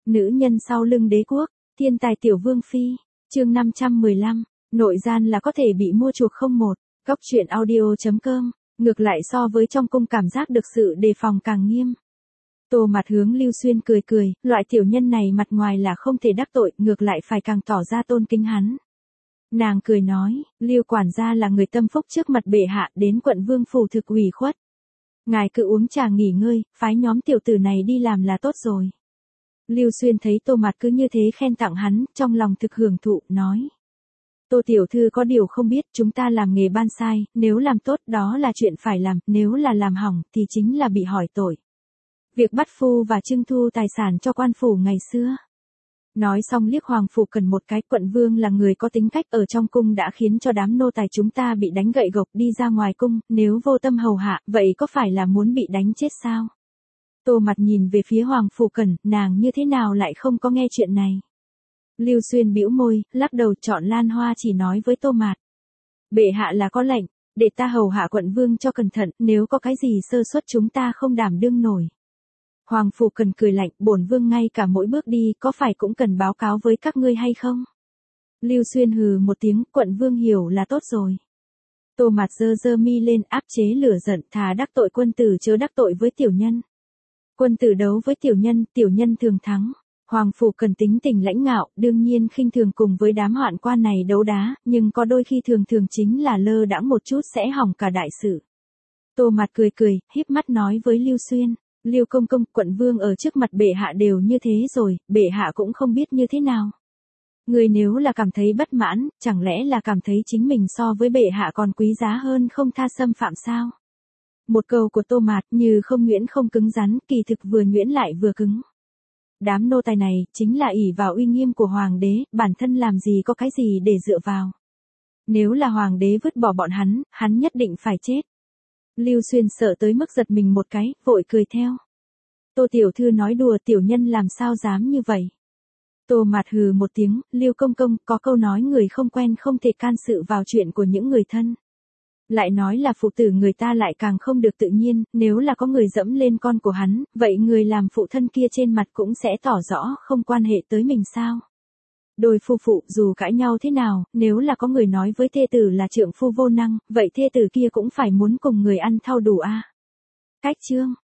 Nữ nhân sau lưng đế quốc, thiên tài tiểu vương phi, chương 515, nội gian là có thể bị mua chuộc không một, góc truyện audio.com, ngược lại so với trong cung cảm giác được sự đề phòng càng nghiêm. Tô Mặt hướng Lưu Xuyên cười cười, loại tiểu nhân này mặt ngoài là không thể đắc tội, ngược lại phải càng tỏ ra tôn kính hắn. Nàng cười nói, Lưu quản gia là người tâm phúc trước mặt bệ hạ, đến quận vương phủ thực ủy khuất. Ngài cứ uống trà nghỉ ngơi, phái nhóm tiểu tử này đi làm là tốt rồi. Lưu Xuyên thấy Tô Mặt cứ như thế khen tặng hắn, trong lòng thực hưởng thụ, nói. Tô tiểu thư có điều không biết, chúng ta làm nghề ban sai, nếu làm tốt đó là chuyện phải làm, nếu là làm hỏng thì chính là bị hỏi tội. Việc bắt phu và trưng thu tài sản cho quan phủ ngày xưa. Nói xong liếc Hoàng Phủ Cần một cái, quận vương là người có tính cách ở trong cung đã khiến cho đám nô tài chúng ta bị đánh gậy gộc đi ra ngoài cung, nếu vô tâm hầu hạ, vậy có phải là muốn bị đánh chết sao? Tô Mặt nhìn về phía Hoàng Phủ Cần, nàng như thế nào lại không có nghe chuyện này? Lưu Xuyên bĩu môi, lắc đầu, chọn Lan Hoa chỉ nói với Tô Mặt. Bệ hạ là có lệnh, để ta hầu hạ quận vương cho cẩn thận, nếu có cái gì sơ suất chúng ta không đảm đương nổi. Hoàng Phủ Cần cười lạnh, bổn vương ngay cả mỗi bước đi có phải cũng cần báo cáo với các ngươi hay không? Lưu Xuyên hừ một tiếng, quận vương hiểu là tốt rồi. Tô Mặt giơ mi lên, áp chế lửa giận, thà đắc tội quân tử chớ đắc tội với tiểu nhân. Quân tử đấu với tiểu nhân thường thắng. Hoàng Phủ Cần tính tình lãnh ngạo, đương nhiên khinh thường cùng với đám hoạn quan này đấu đá, nhưng có đôi khi thường chính là lơ đãng một chút sẽ hỏng cả đại sự. Tô Mặt cười, híp mắt nói với Lưu Xuyên. Lưu công công, quận vương ở trước mặt bệ hạ đều như thế rồi, bệ hạ cũng không biết như thế nào. Người nếu là cảm thấy bất mãn, chẳng lẽ là cảm thấy chính mình so với bệ hạ còn quý giá hơn không tha xâm phạm sao? Một câu của Tô Mạt như không nhuyễn không cứng rắn, kỳ thực vừa nhuyễn lại vừa cứng. Đám nô tài này chính là ỷ vào uy nghiêm của hoàng đế, bản thân làm gì có cái gì để dựa vào. Nếu là hoàng đế vứt bỏ bọn hắn nhất định phải chết. Lưu Xuyên sợ tới mức giật mình một cái, vội cười theo. Tô tiểu thư nói đùa, tiểu nhân làm sao dám như vậy. Tô Mạt hừ một tiếng, Lưu công công, có câu nói người không quen không thể can sự vào chuyện của những người thân. Lại nói là phụ tử người ta lại càng không được tự nhiên, nếu là có người dẫm lên con của hắn, vậy người làm phụ thân kia trên mặt cũng sẽ tỏ rõ không quan hệ tới mình sao. Đôi phu phụ dù cãi nhau thế nào, nếu là có người nói với thê tử là trượng phu vô năng, vậy thê tử kia cũng phải muốn cùng người ăn thau đủ a. Cách chương